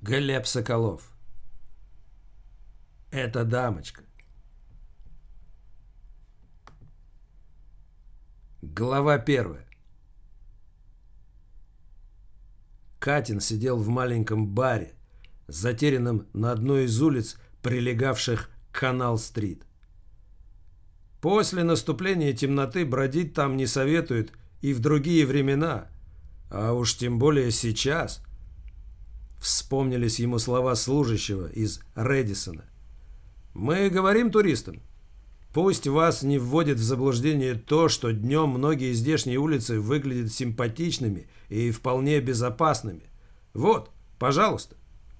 Глеб Соколов. Это дамочка. Глава 1. Катин сидел в маленьком баре, затерянном на одной из улиц, прилегавших к Канал-стрит. После наступления темноты бродить там не советуют и в другие времена, а уж тем более сейчас. Вспомнились ему слова служащего из Рэдисона. «Мы говорим туристам, пусть вас не вводит в заблуждение то, что днем многие здешние улицы выглядят симпатичными и вполне безопасными. Вот, пожалуйста».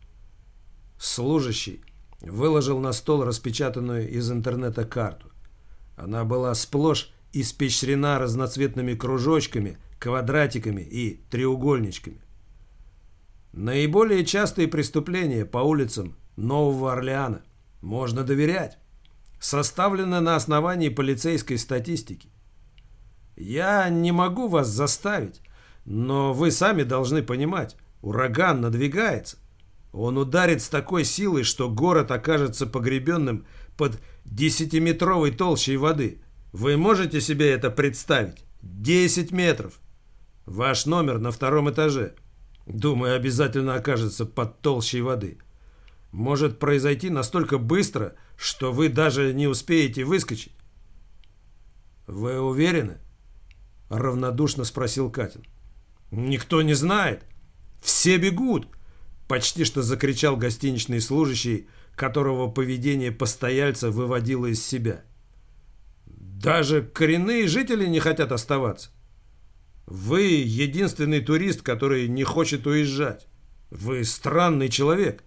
Служащий выложил на стол распечатанную из интернета карту. Она была сплошь испещрена разноцветными кружочками, квадратиками и треугольничками. Наиболее частые преступления по улицам Нового Орлеана. Можно доверять. Составлено на основании полицейской статистики. Я не могу вас заставить, но вы сами должны понимать, ураган надвигается. Он ударит с такой силой, что город окажется погребенным под 10-метровой толщей воды. Вы можете себе это представить? 10 метров. Ваш номер на 2-м этаже. Думаю, обязательно окажется под толщей воды. Может произойти настолько быстро, что вы даже не успеете выскочить. Вы уверены? Равнодушно спросил Катин. Никто не знает. Все бегут. Почти что закричал гостиничный служащий, которого поведение постояльца выводило из себя. Даже коренные жители не хотят оставаться. Вы единственный турист, который не хочет уезжать. Вы странный человек.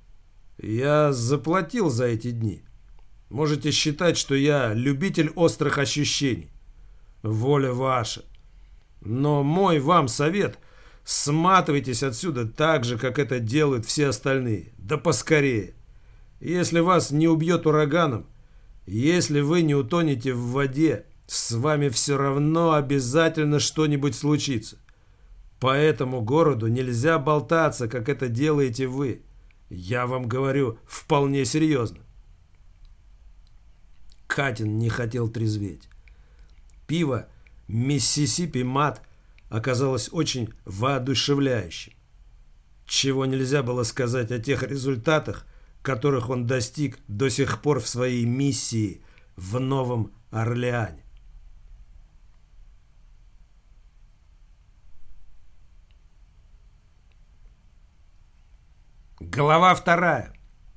Я заплатил за эти дни. Можете считать, что я любитель острых ощущений. Воля ваша. Но мой вам совет: сматывайтесь отсюда так же, как это делают все остальные. Да поскорее. Если вас не убьет ураганом, если вы не утонете в воде, с вами все равно обязательно что-нибудь случится. По этому городу нельзя болтаться, как это делаете вы. Я вам говорю вполне серьезно. Катин не хотел трезветь. Пиво «Миссисипи Мат» оказалось очень воодушевляющим. Чего нельзя было сказать о тех результатах, которых он достиг до сих пор в своей миссии в Новом Орлеане. Глава 2.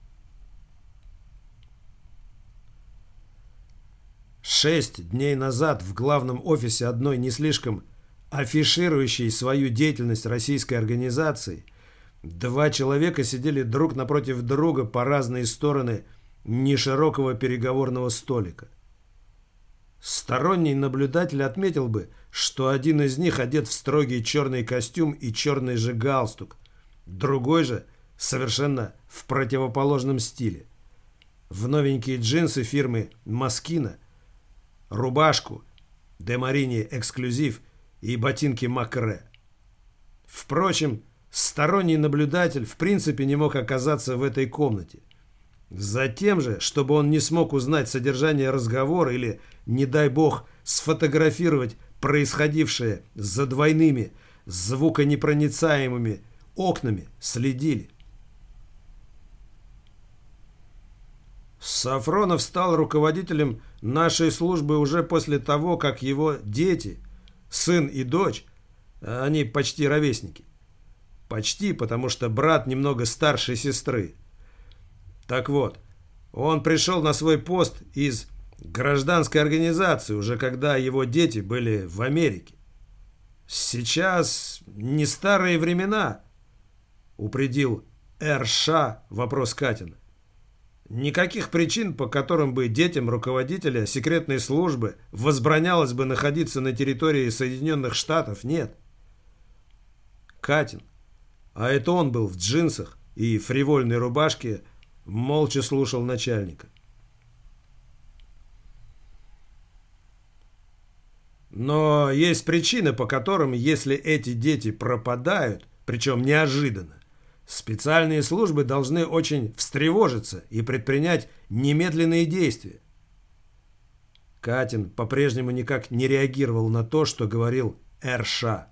6 дней назад в главном офисе одной не слишком афиширующей свою деятельность российской организации 2 человека сидели друг напротив друга по разные стороны неширокого переговорного столика. Сторонний наблюдатель отметил бы, что один из них одет в строгий черный костюм и черный же галстук, другой же совершенно в противоположном стиле. В новенькие джинсы фирмы Москино, рубашку Де Марини Эксклюзив и ботинки Макре. Впрочем, сторонний наблюдатель в принципе не мог оказаться в этой комнате. Затем же, чтобы он не смог узнать содержание разговора или, не дай бог, сфотографировать происходившее за двойными, звуконепроницаемыми окнами, следили. Сафронов стал руководителем нашей службы уже после того, как его дети, сын и дочь, они почти ровесники. Почти, потому что брат немного старше сестры. Так вот, он пришел на свой пост из гражданской организации, уже когда его дети были в Америке. Сейчас не старые времена, упредил Р.Ш. вопрос Катина. Никаких причин, по которым бы детям руководителя секретной службы возбранялось бы находиться на территории Соединенных Штатов, нет. Катин, а это он был в джинсах и фривольной рубашке, молча слушал начальника. Но есть причины, по которым, если эти дети пропадают, причем неожиданно, Специальные службы должны очень встревожиться и предпринять немедленные действия. Катин по-прежнему никак не реагировал на то, что говорил РШ.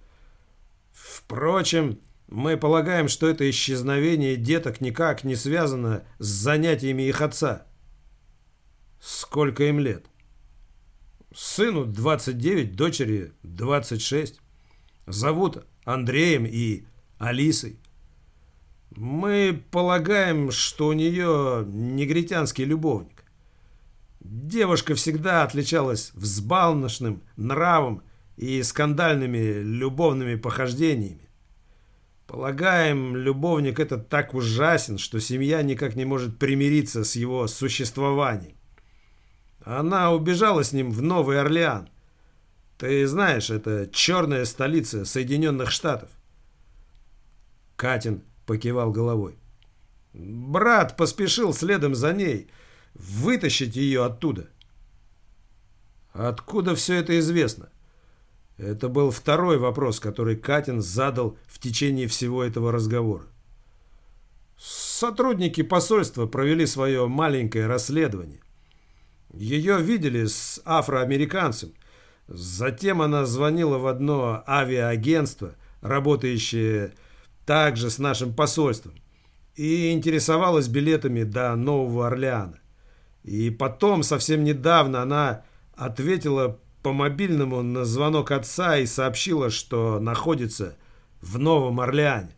Впрочем, мы полагаем, что это исчезновение деток никак не связано с занятиями их отца. Сколько им лет? Сыну 29, дочери 26. Зовут Андреем и Алисой. Мы полагаем, что у нее негритянский любовник. Девушка всегда отличалась взбалмошным нравом и скандальными любовными похождениями. Полагаем, любовник этот так ужасен, что семья никак не может примириться с его существованием. Она убежала с ним в Новый Орлеан. Ты знаешь, это черная столица Соединенных Штатов. Катин покивал головой. Брат поспешил следом за ней, вытащить ее оттуда. Откуда все это известно? Это был второй вопрос, который Катин задал в течение всего этого разговора. Сотрудники посольства провели свое маленькое расследование. Ее видели с афроамериканцем. Затем она звонила в одно авиаагентство, работающее также с нашим посольством, и интересовалась билетами до Нового Орлеана. И потом, совсем недавно, она ответила по мобильному на звонок отца и сообщила, что находится в Новом Орлеане.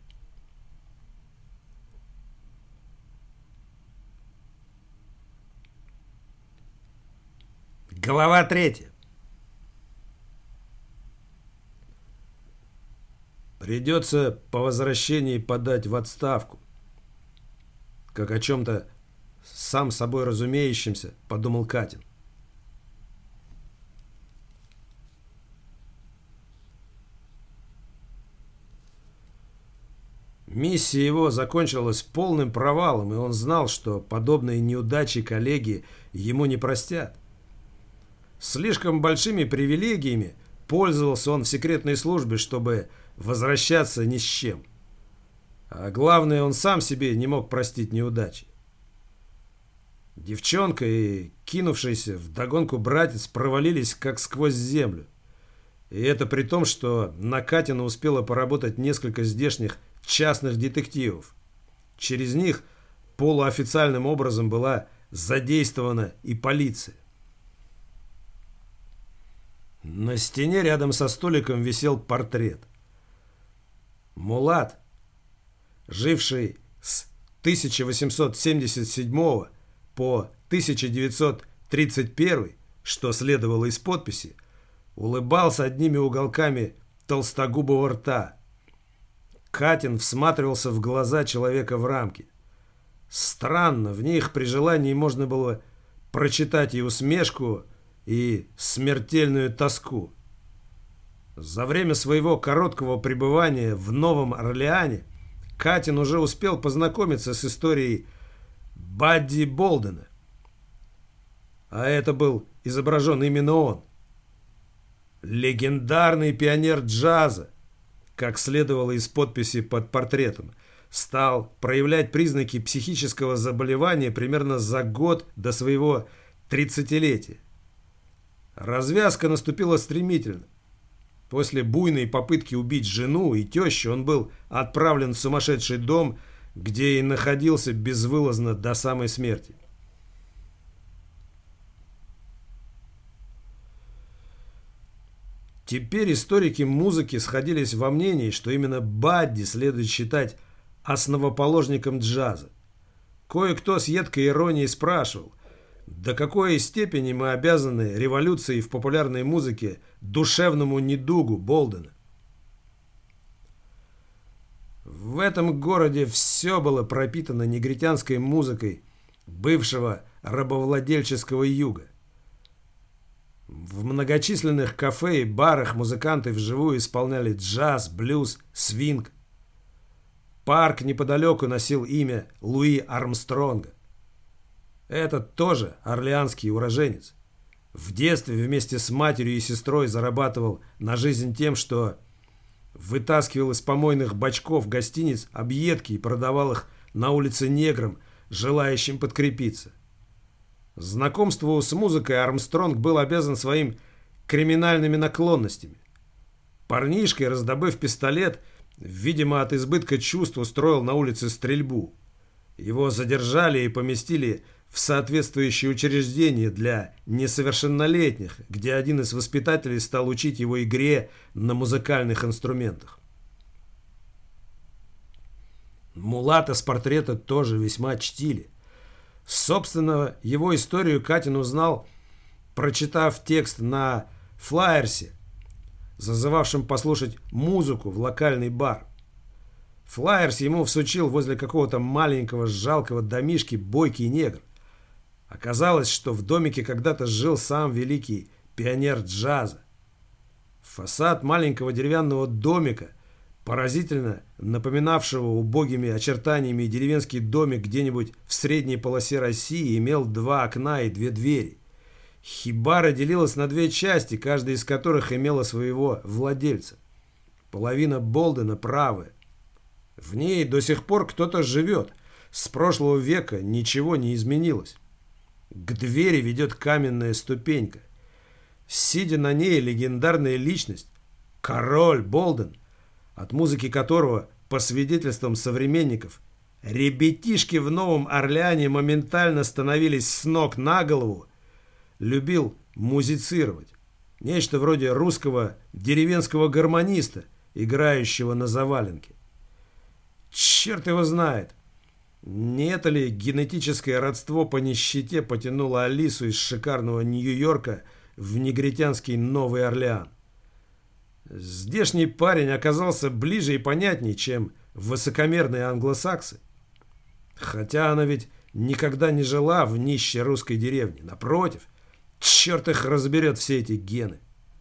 Глава 3. Придется по возвращении подать в отставку. Как о чем-то сам собой разумеющемся, подумал Катин. Миссия его закончилась полным провалом, и он знал, что подобные неудачи коллеги ему не простят. Слишком большими привилегиями пользовался он в секретной службе, чтобы возвращаться ни с чем. А главное, он сам себе не мог простить неудачи. Девчонка и кинувшийся вдогонку братец провалились как сквозь землю. И это при том, что на Катина успело поработать несколько здешних частных детективов. Через них полуофициальным образом была задействована и полиция. На стене рядом со столиком висел портрет. Мулат, живший с 1877 по 1931, что следовало из подписи, улыбался одними уголками толстогубого рта. Катин всматривался в глаза человека в рамке. Странно, в них при желании можно было прочитать и усмешку, и смертельную тоску. За время своего короткого пребывания в Новом Орлеане Катин уже успел познакомиться с историей Бадди Болдена. А это был изображен именно он. Легендарный пионер джаза, как следовало из подписи под портретом, стал проявлять признаки психического заболевания примерно за год до своего 30-летия. Развязка наступила стремительно. После буйной попытки убить жену и тещу он был отправлен в сумасшедший дом, где и находился безвылазно до самой смерти. Теперь историки музыки сходились во мнении, что именно Бадди следует считать основоположником джаза. Кое-кто с едкой иронией спрашивал, до какой степени мы обязаны революции в популярной музыке душевному недугу Болдена. В этом городе все было пропитано негритянской музыкой бывшего рабовладельческого юга. В многочисленных кафе и барах музыканты вживую исполняли джаз, блюз, свинг. Парк неподалеку носил имя Луи Армстронга. Этот тоже орлеанский уроженец. В детстве вместе с матерью и сестрой зарабатывал на жизнь тем, что вытаскивал из помойных бачков гостиниц объедки и продавал их на улице неграм, желающим подкрепиться. Знакомству с музыкой Армстронг был обязан своим криминальными наклонностями. Парнишка, раздобыв пистолет, видимо, от избытка чувств устроил на улице стрельбу. Его задержали и поместили в соответствующее учреждение для несовершеннолетних, где один из воспитателей стал учить его игре на музыкальных инструментах. Мулата с портрета тоже весьма чтили. Собственно, его историю Катин узнал, прочитав текст на флаерсе, зазывавшим послушать музыку в локальный бар. Флаерс ему всучил возле какого-то маленького жалкого домишки бойкий негр. Оказалось, что в домике когда-то жил сам великий пионер джаза. Фасад маленького деревянного домика, поразительно напоминавшего убогими очертаниями деревенский домик где-нибудь в средней полосе России, имел 2 окна и 2 двери. Хибара делилась на 2 части, каждая из которых имела своего владельца. Половина Болдена правая. В ней до сих пор кто-то живет. С прошлого века ничего не изменилось. К двери ведет каменная ступенька. Сидя на ней, легендарная личность, король Болден, от музыки которого, по свидетельствам современников, ребятишки в Новом Орлеане моментально становились с ног на голову, любил музицировать. Нечто вроде русского деревенского гармониста, играющего на заваленке. Черт его знает, не это ли генетическое родство по нищете потянуло Алису из шикарного Нью-Йорка в негритянский Новый Орлеан. Здешний парень оказался ближе и понятнее, чем высокомерные англосаксы. Хотя она ведь никогда не жила в нищей русской деревне. Напротив, черт их разберет все эти гены.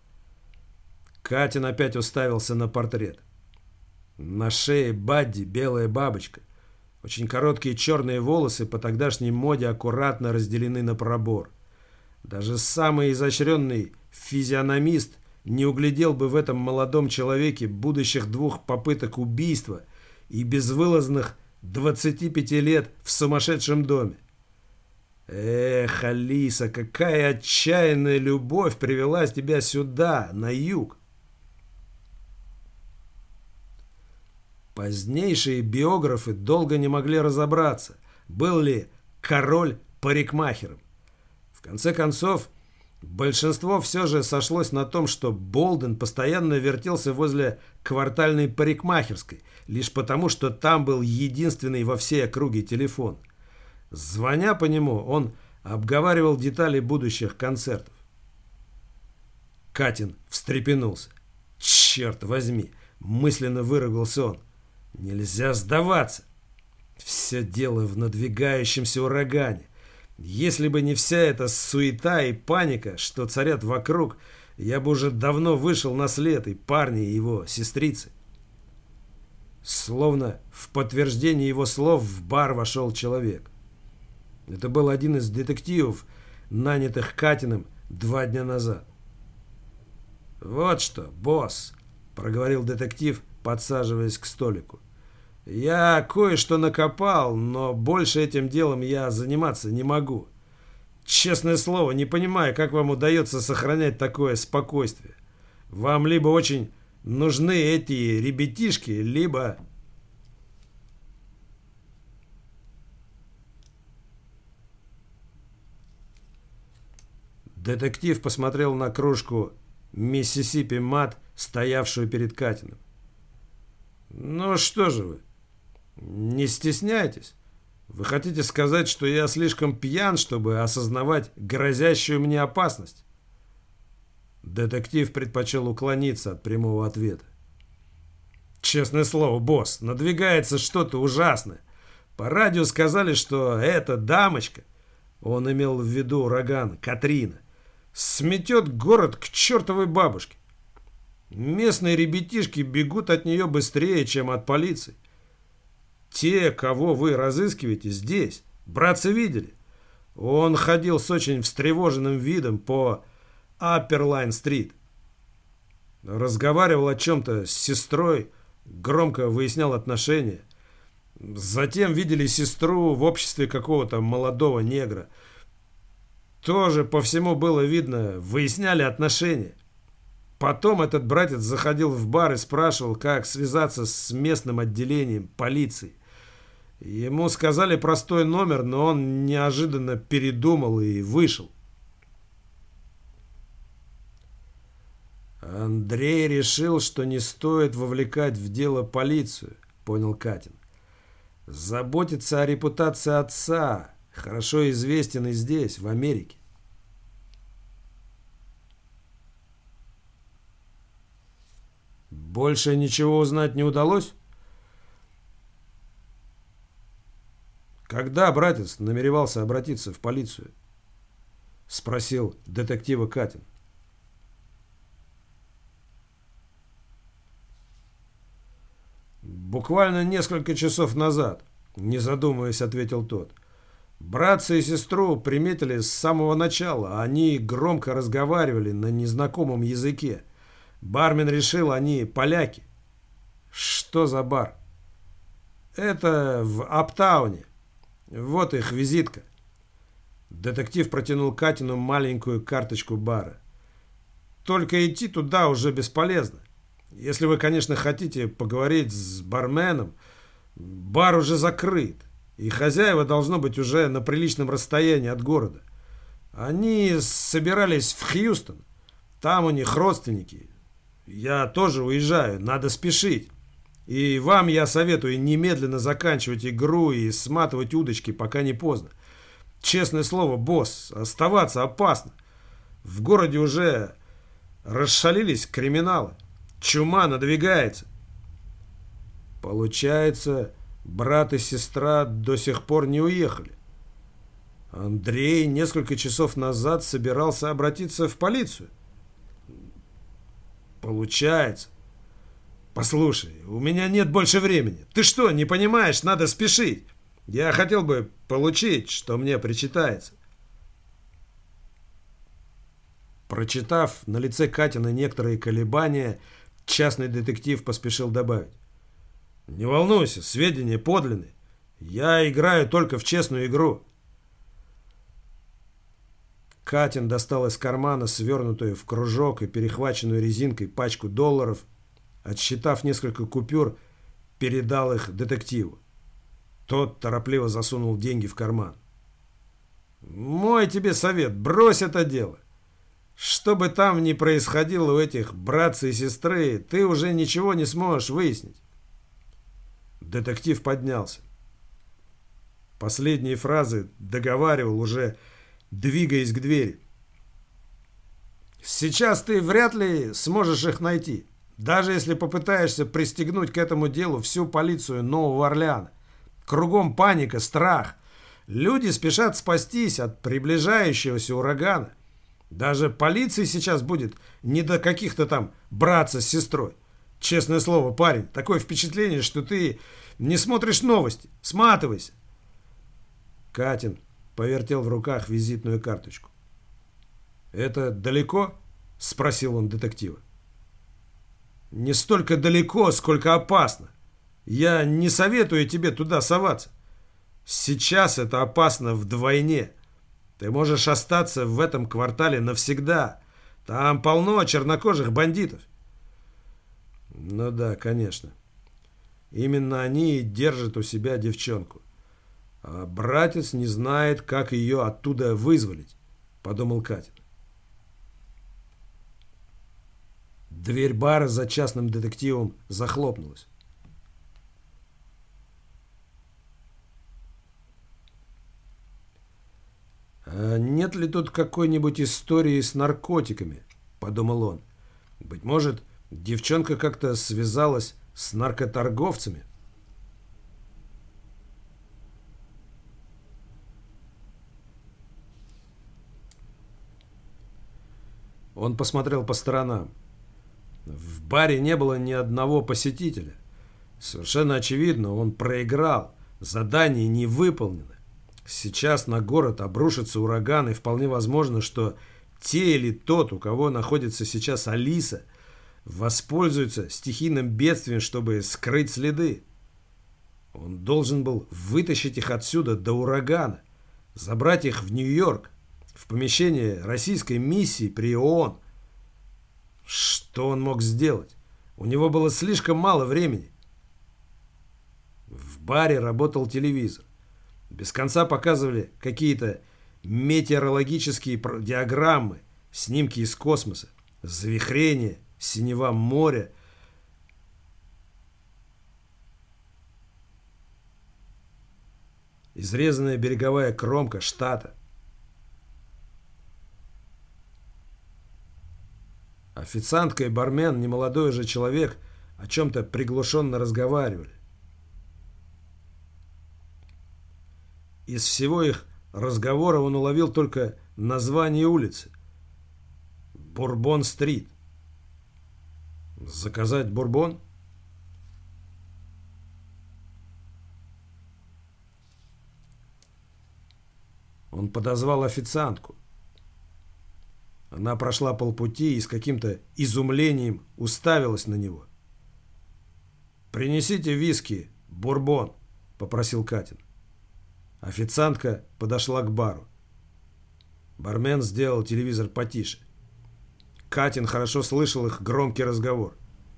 Катин опять уставился на портрет. На шее Бадди белая бабочка. Очень короткие черные волосы по тогдашней моде аккуратно разделены на пробор. Даже самый изощренный физиономист не углядел бы в этом молодом человеке будущих 2 попыток убийства и безвылазных 25 лет в сумасшедшем доме. Эх, Алиса, какая отчаянная любовь привела тебя сюда, на юг. Позднейшие биографы долго не могли разобраться, был ли король парикмахером. В конце концов, большинство все же сошлось на том, что Болден постоянно вертелся возле квартальной парикмахерской, лишь потому, что там был единственный во всей округе телефон. Звоня по нему, он обговаривал детали будущих концертов. Катин встрепенулся. «Черт возьми!» – мысленно выругался он. «Нельзя сдаваться! Все дело в надвигающемся урагане. Если бы не вся эта суета и паника, что царят вокруг, я бы уже давно вышел на след и парня, и его сестрицы». Словно в подтверждение его слов в бар вошел человек. Это был один из детективов, нанятых Катиным 2 дня назад. «Вот что, босс», — проговорил детектив, подсаживаясь к столику. «Я кое-что накопал, но больше этим делом я заниматься не могу. Честное слово, не понимаю, как вам удается сохранять такое спокойствие. Вам либо очень нужны эти ребятишки, либо...» Детектив посмотрел на кружку «Миссисипи Мат», стоявшую перед Катиным. «Ну что же вы? Не стесняйтесь. Вы хотите сказать, что я слишком пьян, чтобы осознавать грозящую мне опасность?» Детектив предпочел уклониться от прямого ответа. «Честное слово, босс, надвигается что-то ужасное. По радио сказали, что эта дамочка, он имел в виду ураган Катрина, сметет город к чертовой бабушке. Местные ребятишки бегут от нее быстрее, чем от полиции. Те, кого вы разыскиваете здесь, братцы видели. Он ходил с очень встревоженным видом по Апперлайн-стрит». разговаривал о чем-то с сестрой, громко выяснял отношения. Затем видели сестру в обществе какого-то молодого негра. Тоже по всему было видно, выясняли отношения. Потом этот братец заходил в бар и спрашивал, как связаться с местным отделением полиции. Ему сказали простой номер, но он неожиданно передумал и вышел. Андрей решил, что не стоит вовлекать в дело полицию, понял Катин. Заботиться о репутации отца, хорошо известен и здесь, в Америке. Больше ничего узнать не удалось? Когда братец намеревался обратиться в полицию? Спросил детектива Катин. Буквально несколько часов назад, не задумываясь, ответил тот. Братца и сестру приметили с самого начала. Они громко разговаривали на незнакомом языке. Бармен решил, они поляки. Что за бар? Это в Аптауне. Вот их визитка. Детектив протянул Катину маленькую карточку бара. Только идти туда уже бесполезно. Если вы, конечно, хотите поговорить с барменом, бар уже закрыт, и хозяева должно быть уже на приличном расстоянии от города. Они собирались в Хьюстон. Там у них родственники. Я тоже уезжаю, надо спешить. И вам я советую немедленно заканчивать игру и сматывать удочки, пока не поздно. Честное слово, босс, оставаться опасно. В городе уже расшалились криминалы. Чума надвигается. Получается, брат и сестра до сих пор не уехали. Андрей несколько часов назад собирался обратиться в полицию. Получается. Послушай, у меня нет больше времени. Ты что, не понимаешь? Надо спешить. Я хотел бы получить, что мне причитается. Прочитав на лице Катина некоторые колебания, частный детектив поспешил добавить. Не волнуйся, сведения подлинные. Я играю только в честную игру. Катин достал из кармана свернутую в кружок и перехваченную резинкой пачку долларов, отсчитав несколько купюр, передал их детективу. Тот торопливо засунул деньги в карман. Мой тебе совет, брось это дело. Что бы там ни происходило у этих братца и сестры, ты уже ничего не сможешь выяснить. Детектив поднялся. Последние фразы договаривал, уже двигаясь к двери. Сейчас ты вряд ли сможешь их найти, даже если попытаешься пристегнуть к этому делу всю полицию Нового Орлеана. Кругом паника, страх. Люди спешат спастись от приближающегося урагана. Даже полиции сейчас будет не до каких-то там братца с сестрой. Честное слово, парень, такое впечатление, что ты не смотришь новости. Сматывайся. Катин повертел в руках визитную карточку. «Это далеко?» – спросил он детектива. «Не столько далеко, сколько опасно. Я не советую тебе туда соваться. Сейчас это опасно вдвойне. Ты можешь остаться в этом квартале навсегда. Там полно чернокожих бандитов». «Ну да, конечно. Именно они и держат у себя девчонку. А братец не знает, как ее оттуда вызволить», — подумал Катин. Дверь бара за частным детективом захлопнулась. «А нет ли тут какой-нибудь истории с наркотиками?» – подумал он. «Быть может, девчонка как-то связалась с наркоторговцами?» Он посмотрел по сторонам. В баре не было ни одного посетителя. Совершенно очевидно, он проиграл. Задание не выполнено. Сейчас на город обрушится ураган, и вполне возможно, что те или тот, у кого находится сейчас Алиса, воспользуется стихийным бедствием, чтобы скрыть следы. Он должен был вытащить их отсюда до урагана, забрать их в Нью-Йорк, в помещение российской миссии при ООН. Что он мог сделать? У него было слишком мало времени. В баре работал телевизор. Без конца показывали какие-то метеорологические диаграммы, снимки из космоса, завихрение, синева моря. Изрезанная береговая кромка штата. Официантка и бармен, немолодой уже человек, о чем-то приглушенно разговаривали. Из всего их разговора он уловил только название улицы. Бурбон-стрит. Заказать бурбон? Он подозвал официантку. Она прошла полпути и с каким-то изумлением уставилась на него. «Принесите виски, бурбон», — попросил Катин. Официантка подошла к бару. Бармен сделал телевизор потише. Катин хорошо слышал их громкий разговор.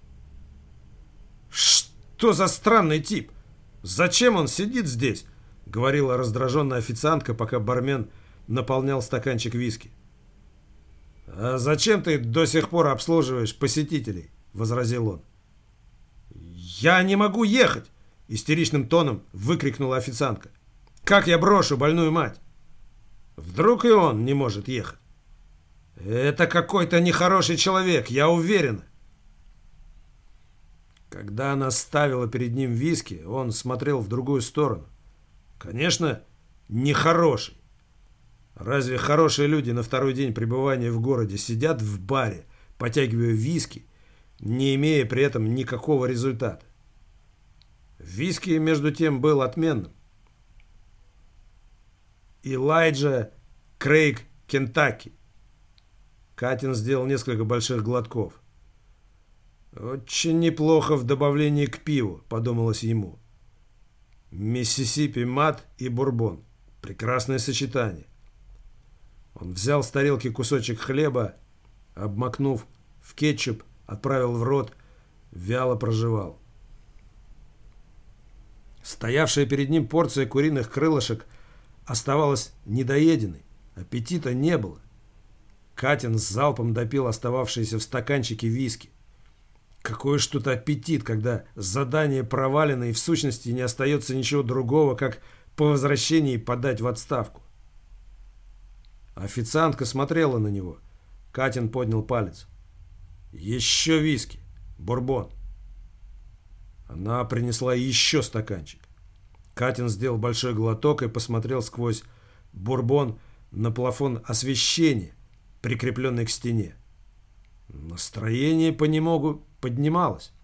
«Что за странный тип? Зачем он сидит здесь?» — говорила раздраженная официантка, пока бармен наполнял стаканчик виски. «А зачем ты до сих пор обслуживаешь посетителей?» — возразил он. «Я не могу ехать!» — истеричным тоном выкрикнула официантка. «Как я брошу больную мать?» «Вдруг и он не может ехать?» «Это какой-то нехороший человек, я уверена». Когда она ставила перед ним виски, он смотрел в другую сторону. Конечно, нехороший. Разве хорошие люди на второй день пребывания в городе сидят в баре, потягивая виски, не имея при этом никакого результата? Виски, между тем, был отменным. Элайджа Крейг, Кентаки. Катин сделал несколько больших глотков. «Очень неплохо в добавлении к пиву», — подумалось ему. Миссисипи мат и бурбон. Прекрасное сочетание. Он взял с тарелки кусочек хлеба, обмакнув в кетчуп, отправил в рот, вяло прожевал. Стоявшая перед ним порция куриных крылышек оставалась недоеденной. Аппетита не было. Катин с залпом допил остававшиеся в стаканчике виски. Какой ж тут аппетит, когда задание провалено и в сущности не остается ничего другого, как по возвращении подать в отставку. Официантка смотрела на него. Катин поднял палец. «Еще виски, бурбон». Она принесла еще стаканчик. Катин сделал большой глоток и посмотрел сквозь бурбон на плафон освещения, прикрепленный к стене. Настроение понемногу поднималось.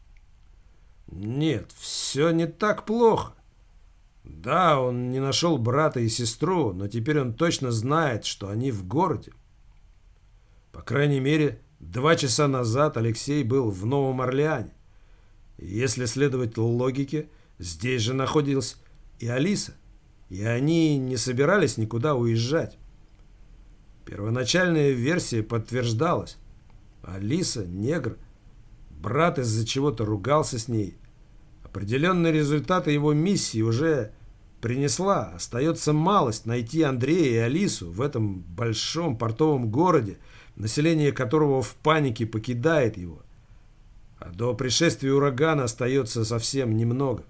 Нет, все не так плохо. Да, он не нашел брата и сестру, но теперь он точно знает, что они в городе. По крайней мере, 2 часа назад Алексей был в Новом Орлеане. И если следовать логике, здесь же находилась и Алиса, и они не собирались никуда уезжать. Первоначальная версия подтверждалась. Алиса, негр, брат из-за чего-то ругался с ней. Определенные результаты его миссии уже принесла. Остается малость найти Андрея и Алису в этом большом портовом городе, население которого в панике покидает его. А до пришествия урагана остается совсем немного.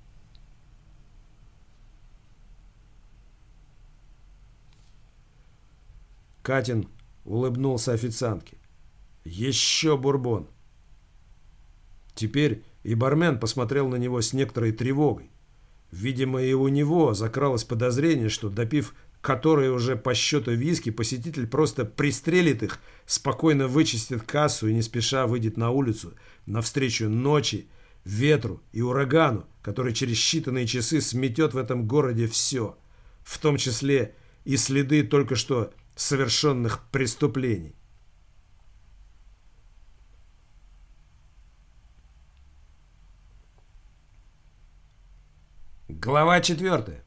Катин улыбнулся официантке. Еще бурбон. Теперь и бармен посмотрел на него с некоторой тревогой. Видимо, и у него закралось подозрение, что, допив которые уже по счету виски, посетитель просто пристрелит их, спокойно вычистит кассу и не спеша выйдет на улицу навстречу ночи, ветру и урагану, который через считанные часы сметет в этом городе все, в том числе и следы только что совершенных преступлений. Глава 4.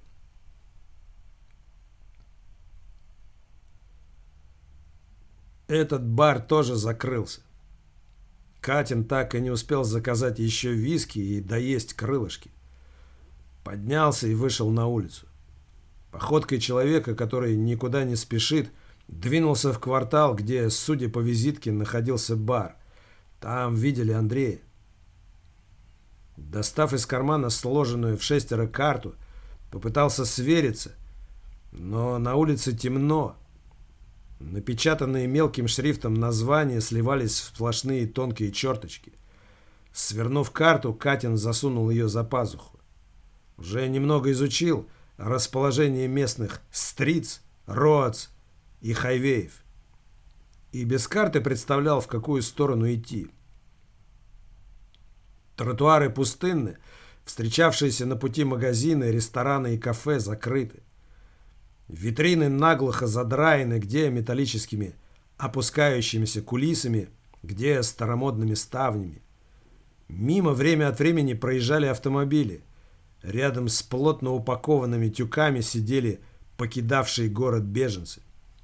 Этот бар тоже закрылся. Катин так и не успел заказать еще виски и доесть крылышки. Поднялся и вышел на улицу. Походкой человека, который никуда не спешит, двинулся в квартал, где, судя по визитке, находился бар. Там видели Андрея. Достав из кармана сложенную в 6 карту, попытался свериться, но на улице темно. Напечатанные мелким шрифтом названия сливались в сплошные тонкие черточки. Свернув карту, Катин засунул ее за пазуху. Уже немного изучил расположение местных стритс, роадс и хайвеев. И без карты представлял, в какую сторону идти. Тротуары пустынны, встречавшиеся на пути магазины, рестораны и кафе закрыты. Витрины наглухо задраены, где металлическими опускающимися кулисами, где старомодными ставнями. Мимо время от времени проезжали автомобили. Рядом с плотно упакованными тюками сидели покидавшие город беженцы.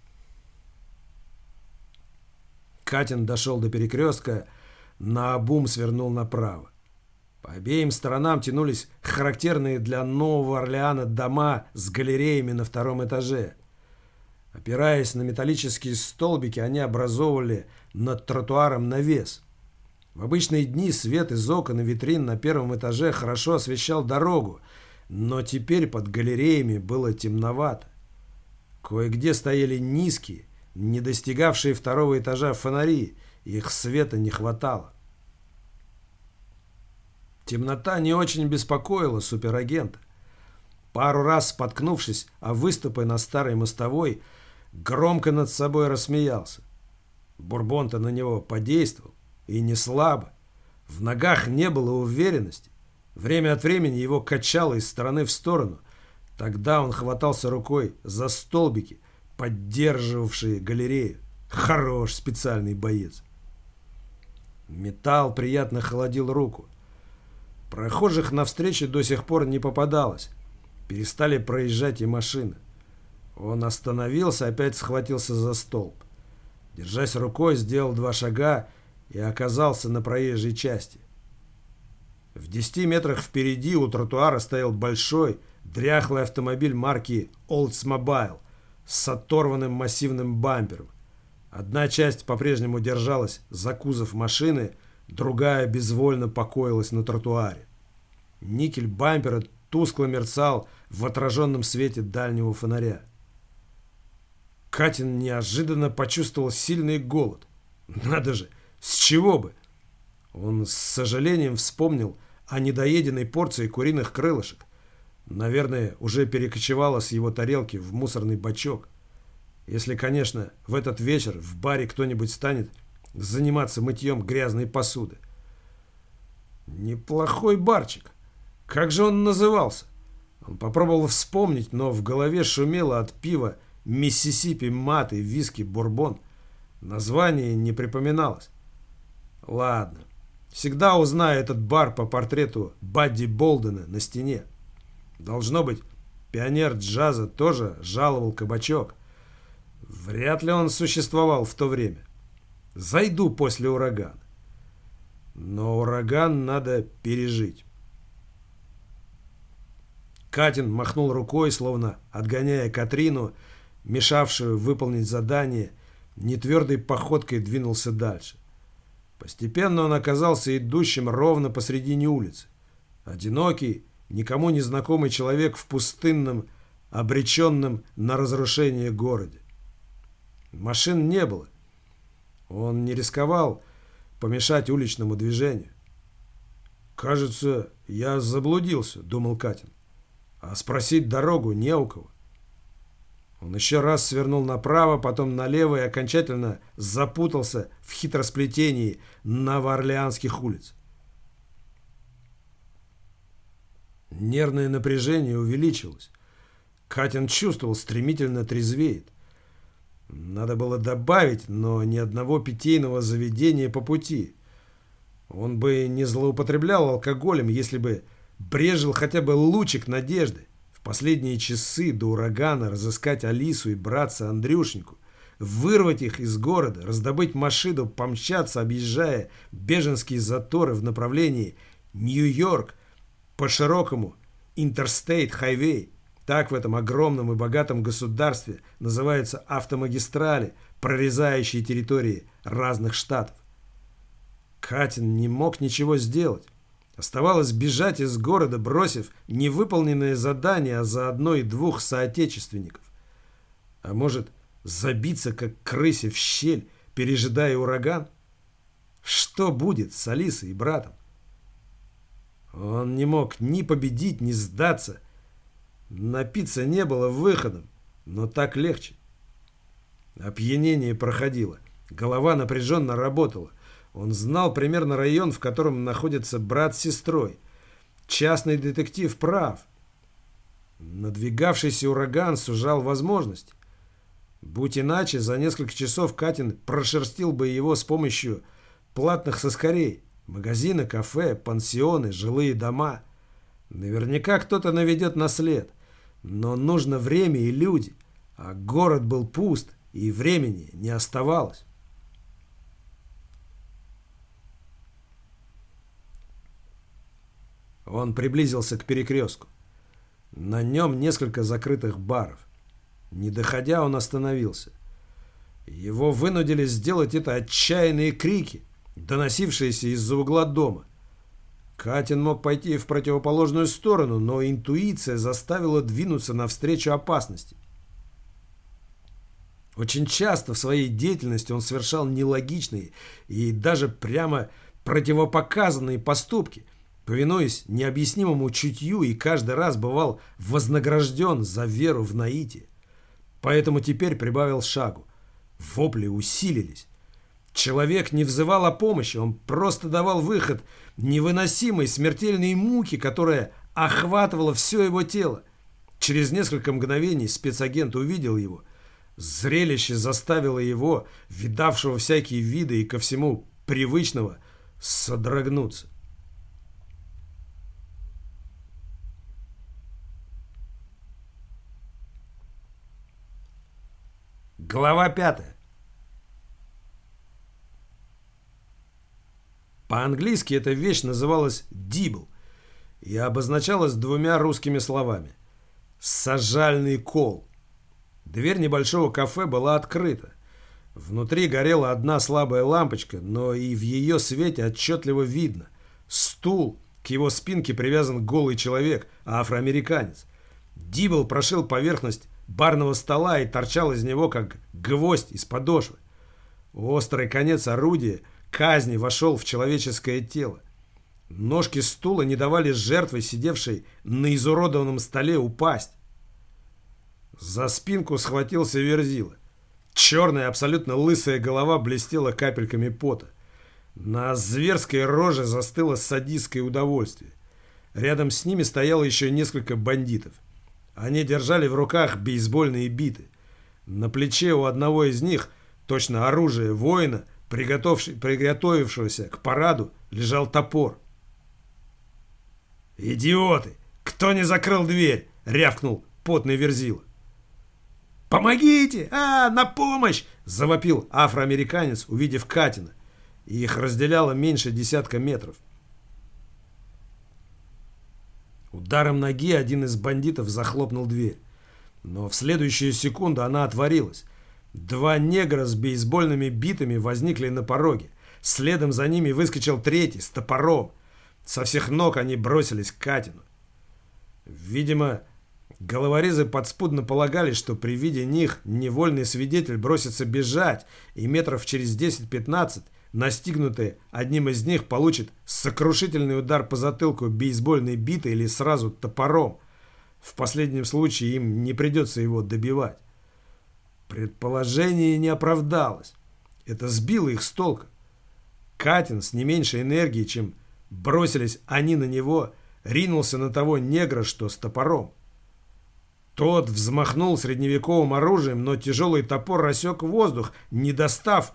Катин дошел до перекрестка, наобум свернул направо. По обеим сторонам тянулись характерные для Нового Орлеана дома с галереями на 2-м этаже. Опираясь на металлические столбики, они образовывали над тротуаром навес. В обычные дни свет из окон и витрин на 1-м этаже хорошо освещал дорогу, но теперь под галереями было темновато. Кое-где стояли низкие, не достигавшие 2-го этажа фонари, их света не хватало. Темнота не очень беспокоила суперагента. Пару раз споткнувшись о выступы на старой мостовой, громко над собой рассмеялся. Бурбон-то на него подействовал, и не слабо. В ногах не было уверенности. Время от времени его качало из стороны в сторону. Тогда он хватался рукой за столбики, поддерживавшие галерею. Хорош специальный боец. Металл приятно холодил руку. Прохожих навстречу до сих пор не попадалось. Перестали проезжать и машины. Он остановился, опять схватился за столб. Держась рукой, сделал 2 шага и оказался на проезжей части. В 10 метрах впереди у тротуара стоял большой, дряхлый автомобиль марки Oldsmobile с оторванным массивным бампером. Одна часть по-прежнему держалась за кузов машины, другая безвольно покоилась на тротуаре. Никель бампера тускло мерцал в отраженном свете дальнего фонаря. Катин неожиданно почувствовал сильный голод. Надо же, с чего бы? Он с сожалением вспомнил о недоеденной порции куриных крылышек. Наверное, уже перекочевала с его тарелки в мусорный бачок. Если, конечно, в этот вечер в баре кто-нибудь станет заниматься мытьем грязной посуды. Неплохой барчик. Как же он назывался? Он попробовал вспомнить, но в голове шумело от пива Миссисипи Мат и виски Бурбон. Название не припоминалось. Ладно. Всегда узнаю этот бар по портрету Бадди Болдена на стене. Должно быть, пионер джаза тоже жаловал кабачок. Вряд ли он существовал в то время. Зайду после урагана. Но ураган надо пережить. Катин махнул рукой, словно отгоняя Катрину, мешавшую выполнить задание, нетвердой походкой двинулся дальше. Постепенно он оказался идущим ровно посредине улицы. Одинокий, никому не знакомый человек в пустынном, обреченном на разрушение городе. Машин не было. Он не рисковал помешать уличному движению. «Кажется, я заблудился», — думал Катин. «А спросить дорогу не у кого». Он еще раз свернул направо, потом налево и окончательно запутался в хитросплетении новоорлеанских улиц. Нервное напряжение увеличилось. Катин чувствовал, стремительно трезвеет. Надо было добавить, но ни одного питейного заведения по пути. Он бы не злоупотреблял алкоголем, если бы брезжил хотя бы лучик надежды в последние часы до урагана разыскать Алису и братца Андрюшеньку, вырвать их из города, раздобыть машину, помчаться, объезжая беженские заторы в направлении Нью-Йорк по широкому Interstate Highway. Так в этом огромном и богатом государстве называются автомагистрали, прорезающие территории разных штатов. Катин не мог ничего сделать. Оставалось бежать из города, бросив невыполненное задание, а заодно и двух соотечественников. А может, забиться, как крысе в щель, пережидая ураган? Что будет с Алисой и братом? Он не мог ни победить, ни сдаться. Напиться не было выходом, но так легче. Опьянение проходило. Голова напряженно работала. Он знал примерно район, в котором находится брат с сестрой. Частный детектив прав. Надвигавшийся ураган сужал возможности. Будь иначе, за несколько часов Катин прошерстил бы его с помощью платных соскорей. Магазины, кафе, пансионы, жилые дома. Наверняка кто-то наведет на след. Но нужно время и люди. А город был пуст, и времени не оставалось. Он приблизился к перекрестку. На нем несколько закрытых баров. Не доходя, он остановился. Его вынудили сделать это отчаянные крики, доносившиеся из-за угла дома. Катин мог пойти в противоположную сторону, но интуиция заставила двинуться навстречу опасности. Очень часто в своей деятельности он совершал нелогичные и даже прямо противопоказанные поступки, повинуясь необъяснимому чутью, и каждый раз бывал вознагражден за веру в наитие. Поэтому теперь прибавил шагу. Вопли усилились. Человек не взывал о помощи, он просто давал выход невыносимой смертельной муки, которая охватывала все его тело. Через несколько мгновений спецагент увидел его. Зрелище заставило его, видавшего всякие виды и ко всему привычного, содрогнуться. Глава 5. По-английски эта вещь называлась «дибл» и обозначалась двумя русскими словами «сажальный кол». Дверь небольшого кафе была открыта. Внутри горела одна слабая лампочка, но и в ее свете отчетливо видно. Стул, к его спинке привязан голый человек, афроамериканец. Дибл прошил поверхность барного стола и торчал из него, как гвоздь из подошвы. Острый конец орудия казни вошел в человеческое тело. Ножки стула не давали жертве, сидевшей на изуродованном столе, упасть. За спинку схватился Верзила. Черная, абсолютно лысая голова блестела капельками пота. На зверской роже застыло садистское удовольствие. Рядом с ними стояло еще несколько бандитов. Они держали в руках бейсбольные биты. На плече у одного из них, точно оружие воина, приготовившегося к параду, лежал топор. «Идиоты! Кто не закрыл дверь?» — рявкнул потный Верзила. «Помогите! На помощь!» — завопил афроамериканец, увидев Катина. Их разделяло меньше десятка метров. Ударом ноги один из бандитов захлопнул дверь. Но в следующую секунду она отворилась. Два негра с бейсбольными битами возникли на пороге. Следом за ними выскочил третий с топором. Со всех ног они бросились к Катину. Видимо, головорезы подспудно полагали, что при виде них невольный свидетель бросится бежать, и метров через 10-15, настигнутый одним из них, получит сокрушительный удар по затылку бейсбольной битой или сразу топором. В последнем случае им не придется его добивать. Предположение не оправдалось. Это сбило их с толка. Катин с не меньшей энергией, чем бросились они на него, ринулся на того негра, что с топором. Тот взмахнул средневековым оружием, но тяжелый топор рассек воздух, не достав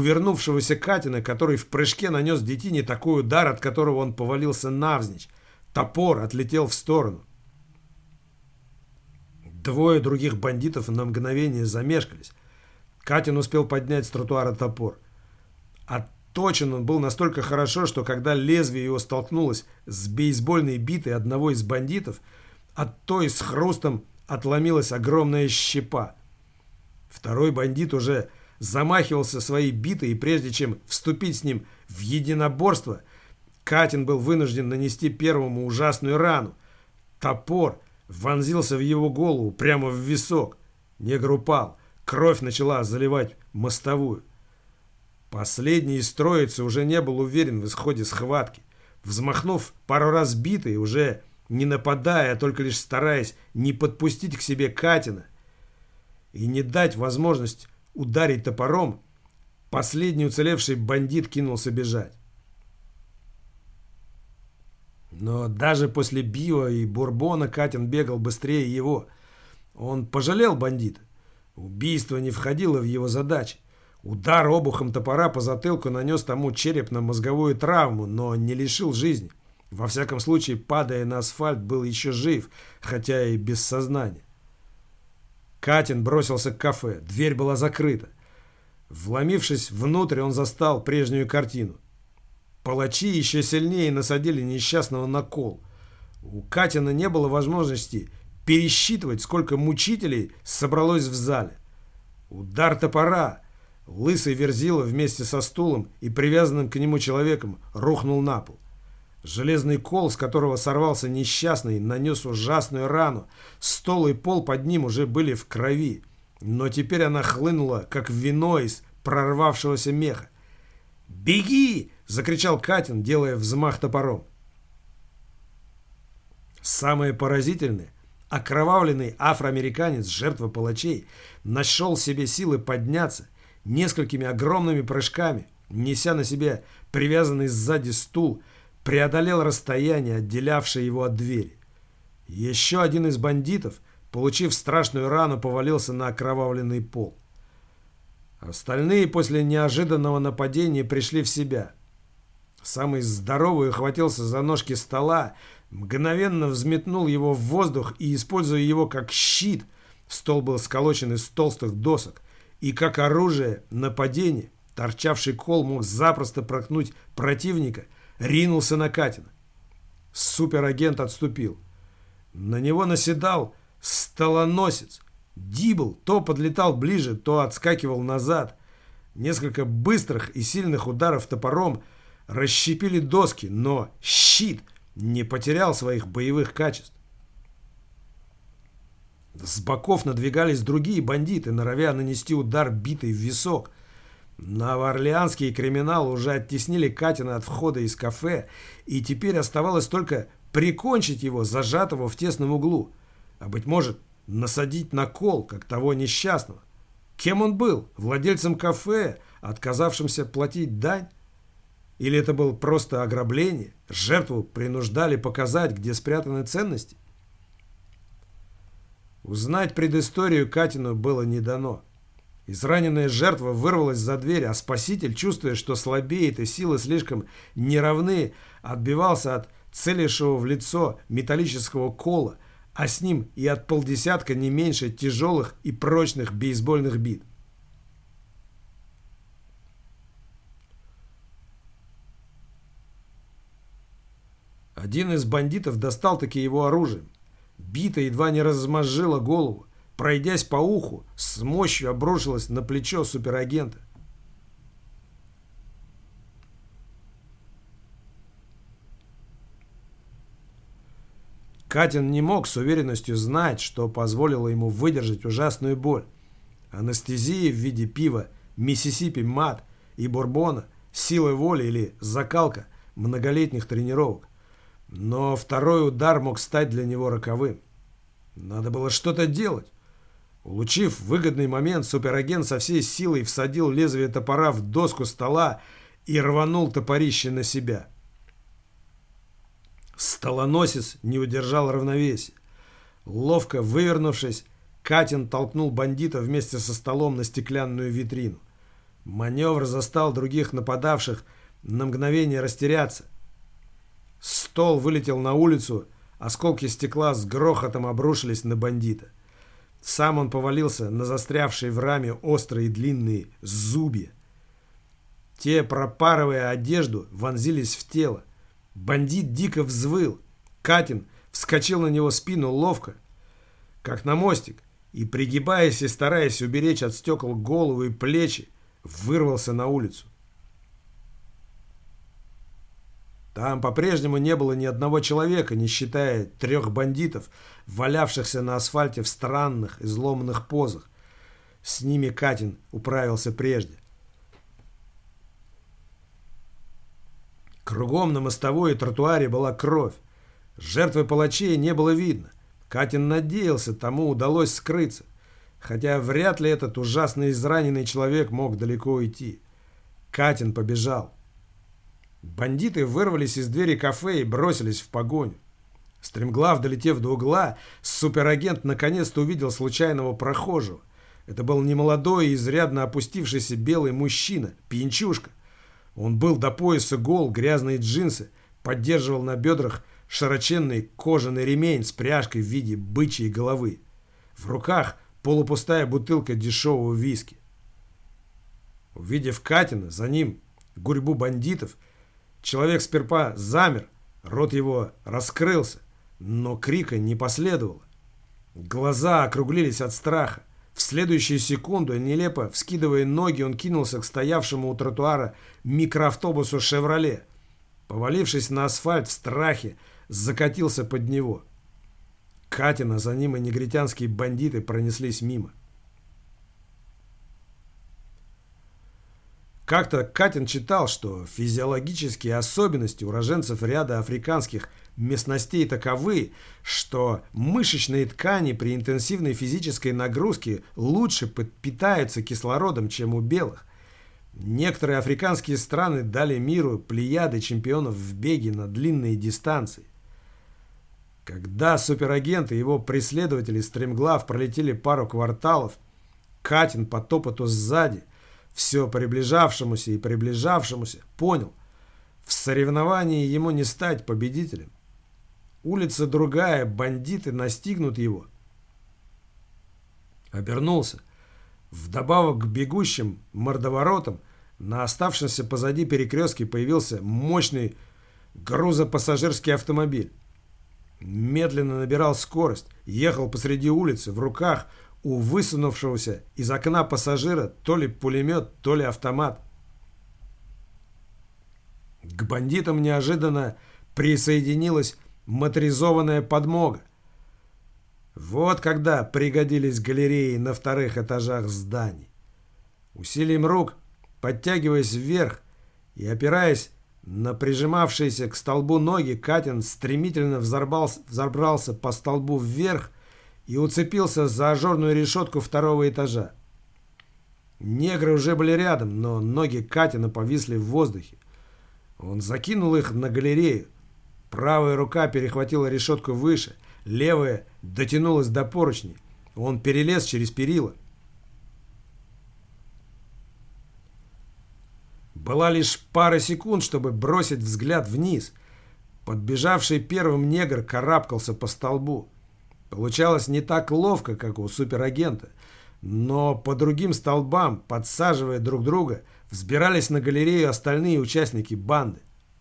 увернувшегося Катина, который в прыжке нанес детине такой удар, от которого он повалился навзничь. Топор отлетел в сторону. Двое других бандитов на мгновение замешкались. Катин успел поднять с тротуара топор. Отточен он был настолько хорошо, что когда лезвие его столкнулось с бейсбольной битой одного из бандитов, от той с хрустом отломилась огромная щепа. Второй бандит уже замахивался своей битой, и прежде чем вступить с ним в единоборство, Катин был вынужден нанести первому ужасную рану. Топор вонзился в его голову прямо в висок. Негр упал. Кровь начала заливать мостовую. Последний из троицы уже не был уверен в исходе схватки. Взмахнув пару раз битой, уже не нападая, а только лишь стараясь не подпустить к себе Катина и не дать возможность ударить топором, последний уцелевший бандит кинулся бежать. Но даже после пива и бурбона Катин бегал быстрее его. Он пожалел бандита. Убийство не входило в его задачи. Удар обухом топора по затылку нанес тому черепно-мозговую травму, но не лишил жизни. Во всяком случае, падая на асфальт, был еще жив, хотя и без сознания. Катин бросился к кафе. Дверь была закрыта. Вломившись внутрь, он застал прежнюю картину. Палачи еще сильнее насадили несчастного на кол. У Катина не было возможности пересчитывать, сколько мучителей собралось в зале. Удар топора. Лысый Верзила вместе со стулом и привязанным к нему человеком рухнул на пол. Железный кол, с которого сорвался несчастный, нанес ужасную рану. Стол и пол под ним уже были в крови. Но теперь она хлынула, как вино из прорвавшегося меха. «Беги!» — закричал Катин, делая взмах топором. Самое поразительное, окровавленный афроамериканец, жертва палачей, нашел в себе силы подняться несколькими огромными прыжками, неся на себе привязанный сзади стул, преодолел расстояние, отделявшее его от двери. Еще один из бандитов, получив страшную рану, повалился на окровавленный пол. Остальные после неожиданного нападения пришли в себя. Самый здоровый ухватился за ножки стола, мгновенно взметнул его в воздух и, используя его как щит, стол был сколочен из толстых досок, и как оружие нападения, торчавший кол мог запросто проткнуть противника, ринулся на Катина. Суперагент отступил. На него наседал столоносец. Дибл то подлетал ближе, то отскакивал назад. Несколько быстрых и сильных ударов топором расщепили доски, но щит не потерял своих боевых качеств. С боков надвигались другие бандиты, норовя нанести удар битой в висок. Новоорлеанские криминалы уже оттеснили Катина от входа из кафе, и теперь оставалось только прикончить его, зажатого в тесном углу. А, быть может, насадить на кол, как того несчастного. Кем он был? Владельцем кафе, отказавшимся платить дань? Или это было просто ограбление? Жертву принуждали показать, где спрятаны ценности? Узнать предысторию Катину было не дано. Израненная жертва вырвалась за дверь, а спаситель, чувствуя, что слабеет и силы слишком неравны, отбивался от целившего в лицо металлического кола, а с ним и от полдесятка не меньше тяжелых и прочных бейсбольных бит. Один из бандитов достал-таки его оружием. Бита едва не размозжила голову, пройдясь по уху, с мощью обрушилась на плечо суперагента. Катин не мог с уверенностью знать, что позволило ему выдержать ужасную боль. Анестезия в виде пива, Миссисипи Мат и бурбона, силы воли или закалка многолетних тренировок. Но второй удар мог стать для него роковым. Надо было что-то делать. Улучив выгодный момент, суперагент со всей силой всадил лезвие топора в доску стола и рванул топорище на себя. Столоносец не удержал равновесия. Ловко вывернувшись, Катин толкнул бандита вместе со столом на стеклянную витрину. Маневр застал других нападавших на мгновение растеряться. Стол вылетел на улицу, осколки стекла с грохотом обрушились на бандита. Сам он повалился на застрявшие в раме острые длинные зубья. Те, пропарывая одежду, вонзились в тело. Бандит дико взвыл. Катин вскочил на него спину ловко, как на мостик, и, пригибаясь и стараясь уберечь от стекол голову и плечи, вырвался на улицу. Там по-прежнему не было ни одного человека, не считая 3 бандитов, валявшихся на асфальте в странных, изломанных позах. С ними Катин управился прежде. Кругом на мостовой и тротуаре была кровь. Жертвы палачей не было видно. Катин надеялся, тому удалось скрыться, хотя вряд ли этот ужасно израненный человек мог далеко уйти. Катин побежал. Бандиты вырвались из двери кафе и бросились в погоню. Стремглав, долетев до угла, суперагент наконец-то увидел случайного прохожего. Это был немолодой и изрядно опустившийся белый мужчина, пьянчушка. Он был до пояса гол, грязные джинсы, поддерживал на бедрах широченный кожаный ремень с пряжкой в виде бычьей головы. В руках полупустая бутылка дешевого виски. Увидев Катина, за ним гурьбу бандитов, человек сперва замер, рот его раскрылся, но крика не последовало. Глаза округлились от страха. В следующую секунду, нелепо вскидывая ноги, он кинулся к стоявшему у тротуара микроавтобусу «Шевроле». Повалившись на асфальт в страхе, закатился под него. Катина, за ним и негритянские бандиты пронеслись мимо. Как-то Катин читал, что физиологические особенности уроженцев ряда африканских местностей таковы, что мышечные ткани при интенсивной физической нагрузке лучше питаются кислородом, чем у белых. Некоторые африканские страны дали миру плеяды чемпионов в беге на длинные дистанции. Когда суперагент и его преследователи стремглав пролетели пару кварталов, Катин по топоту сзади, все приближавшемуся и приближавшемуся, понял, в соревновании ему не стать победителем. Улица другая, бандиты настигнут его. Обернулся. Вдобавок к бегущим мордоворотам на оставшемся позади перекрестке появился мощный грузопассажирский автомобиль. Медленно набирал скорость, ехал посреди улицы, в руках у высунувшегося из окна пассажира то ли пулемет, то ли автомат. К бандитам неожиданно присоединилась моторизованная подмога. Вот когда пригодились галереи на вторых этажах зданий. Усилием рук, подтягиваясь вверх и опираясь на прижимавшиеся к столбу ноги, Катин стремительно взобрался по столбу вверх и уцепился за ажурную решетку второго этажа. Негры уже были рядом, но ноги Катина повисли в воздухе. Он закинул их на галерею. Правая рука перехватила решетку выше, левая дотянулась до поручней. Он перелез через перила. Была лишь пара секунд, чтобы бросить взгляд вниз. Подбежавший первым негр карабкался по столбу. Получалось не так ловко, как у суперагента, но по другим столбам, подсаживая друг друга, взбирались на галерею остальные участники банды.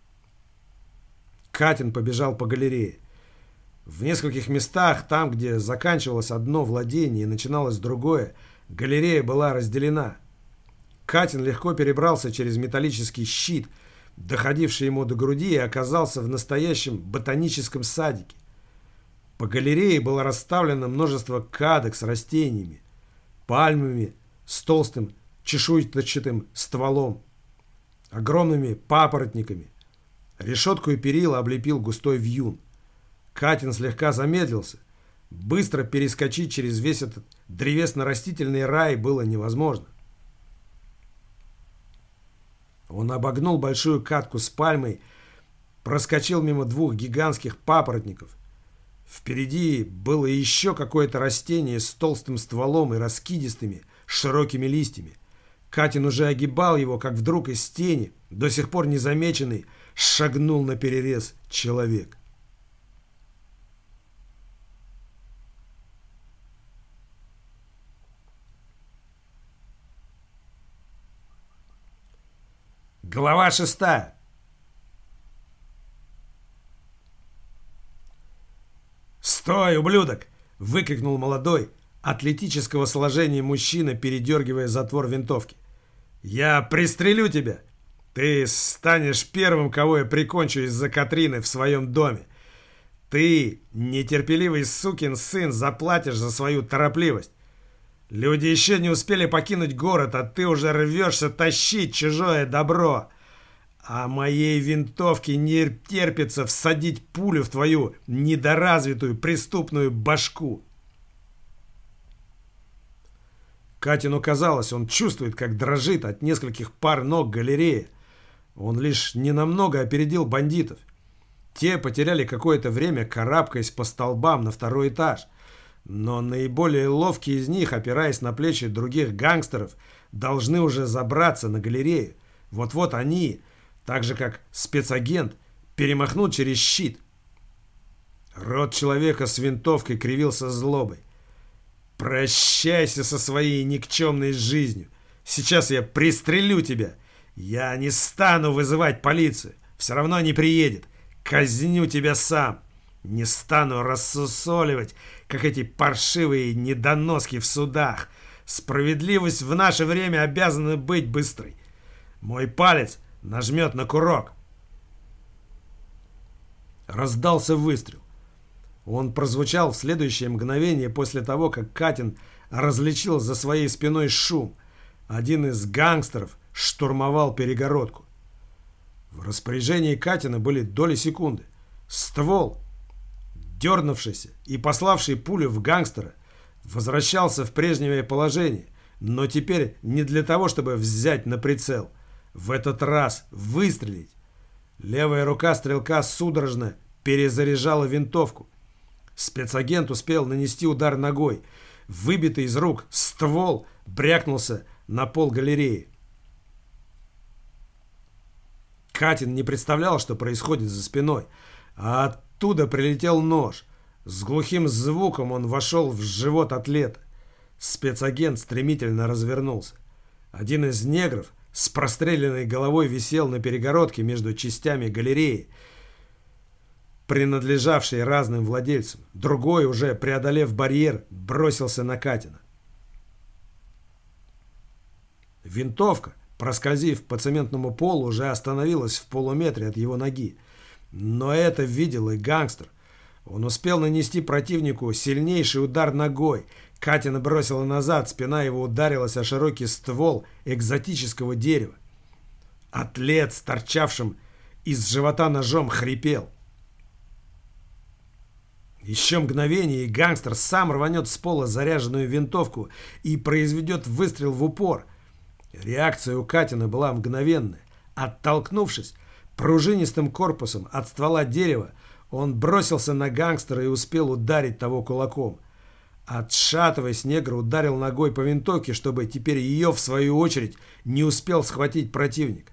Катин побежал по галерее. В нескольких местах, там, где заканчивалось одно владение и начиналось другое, галерея была разделена. Катин легко перебрался через металлический щит, доходивший ему до груди, и оказался в настоящем ботаническом садике. По галерее было расставлено множество кадок с растениями, пальмами с толстым чешуйчатым стволом, огромными папоротниками. Решетку и перила облепил густой вьюн. Катин слегка замедлился. Быстро перескочить через весь этот древесно-растительный рай было невозможно. Он обогнул большую катку с пальмой, проскочил мимо 2 гигантских папоротников. Впереди было еще какое-то растение с толстым стволом и раскидистыми, широкими листьями. Катин уже огибал его, как вдруг из тени, до сих пор незамеченный, шагнул на перерез человек. Глава 6. «Стой, ублюдок!» — выкрикнул молодой, атлетического сложения мужчина, передергивая затвор винтовки. «Я пристрелю тебя! Ты станешь первым, кого я прикончу из-за Катрины в своем доме! Ты, нетерпеливый сукин сын, заплатишь за свою торопливость! Люди еще не успели покинуть город, а ты уже рвешься тащить чужое добро. А моей винтовке не терпится всадить пулю в твою недоразвитую преступную башку». Катину казалось, он чувствует, как дрожит от нескольких пар ног галерея. Он лишь ненамного опередил бандитов. Те потеряли какое-то время, карабкаясь по столбам на второй этаж. Но наиболее ловкие из них, опираясь на плечи других гангстеров, должны уже забраться на галерею. Вот-вот они, так же как спецагент, перемахнут через щит. Рот человека с винтовкой кривился злобой. «Прощайся со своей никчемной жизнью. Сейчас я пристрелю тебя. Я не стану вызывать полицию. Все равно не приедет. Казню тебя сам. Не стану рассусоливать, как эти паршивые недоноски в судах. Справедливость в наше время обязана быть быстрой. Мой палец нажмет на курок». Раздался выстрел. Он прозвучал в следующее мгновение после того, как Катин различил за своей спиной шум. Один из гангстеров штурмовал перегородку. В распоряжении Катина были доли секунды. Ствол, дернувшийся и пославший пулю в гангстера, возвращался в прежнее положение, но теперь не для того, чтобы взять на прицел. В этот раз выстрелить. Левая рука стрелка судорожно перезаряжала винтовку. Спецагент успел нанести удар ногой. Выбитый из рук ствол брякнулся на пол галереи. Катин не представлял, что происходит за спиной, а оттуда прилетел нож. С глухим звуком он вошел в живот атлета. Спецагент стремительно развернулся. Один из негров с простреленной головой висел на перегородке между частями галереи, принадлежавшей разным владельцам. Другой, уже преодолев барьер, бросился на Катина. Винтовка, проскользив по цементному полу, уже остановилась в полуметре от его ноги. Но это видел и гангстер. Он успел нанести противнику сильнейший удар ногой. Катина бросила назад, спина его ударилась о широкий ствол экзотического дерева. Атлет с торчавшим из живота ножом хрипел. Еще мгновение, и гангстер сам рванет с пола заряженную винтовку и произведет выстрел в упор. Реакция у Катина была мгновенная. Оттолкнувшись пружинистым корпусом от ствола дерева, он бросился на гангстера и успел ударить того кулаком. Отшатываясь, негр ударил ногой по винтовке, чтобы теперь ее, в свою очередь, не успел схватить противник.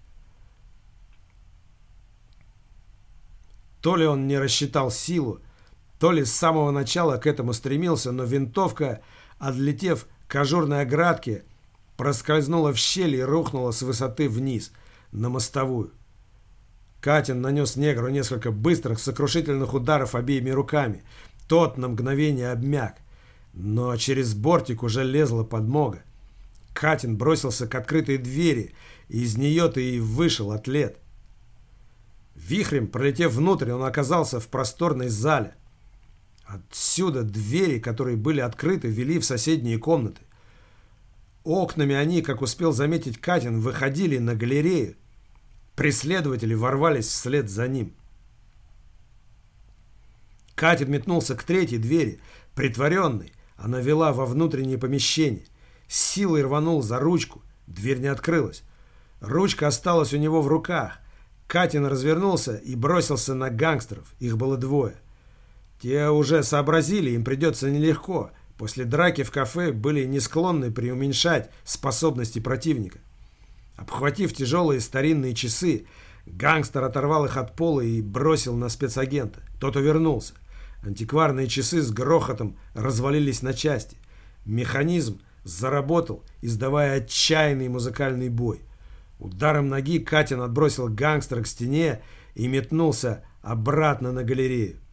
То ли он не рассчитал силу, то ли с самого начала к этому стремился, но винтовка, отлетев к ажурной оградке, проскользнула в щель и рухнула с высоты вниз, на мостовую. Катин нанес негру несколько быстрых, сокрушительных ударов обеими руками. Тот на мгновение обмяк, но через бортик уже лезла подмога. Катин бросился к открытой двери, и из нее-то и вышел атлет. Вихрем, пролетев внутрь, он оказался в просторной зале. Отсюда двери, которые были открыты, вели в соседние комнаты. Окнами они, как успел заметить Катин, выходили на галерею. Преследователи ворвались вслед за ним. Катин метнулся к третьей двери, притворенной. Она вела во внутреннее помещение. С силой рванул за ручку. Дверь не открылась. Ручка осталась у него в руках. Катин развернулся и бросился на гангстеров. Их было двое. Те уже сообразили, им придется нелегко. После драки в кафе были не склонны преуменьшать способности противника. Обхватив тяжелые старинные часы, Гангстер оторвал их от пола и бросил на спецагента. Тот увернулся. Антикварные часы с грохотом развалились на части. Механизм заработал, издавая отчаянный музыкальный бой. Ударом ноги Катин отбросил гангстера к стене и метнулся обратно на галерею.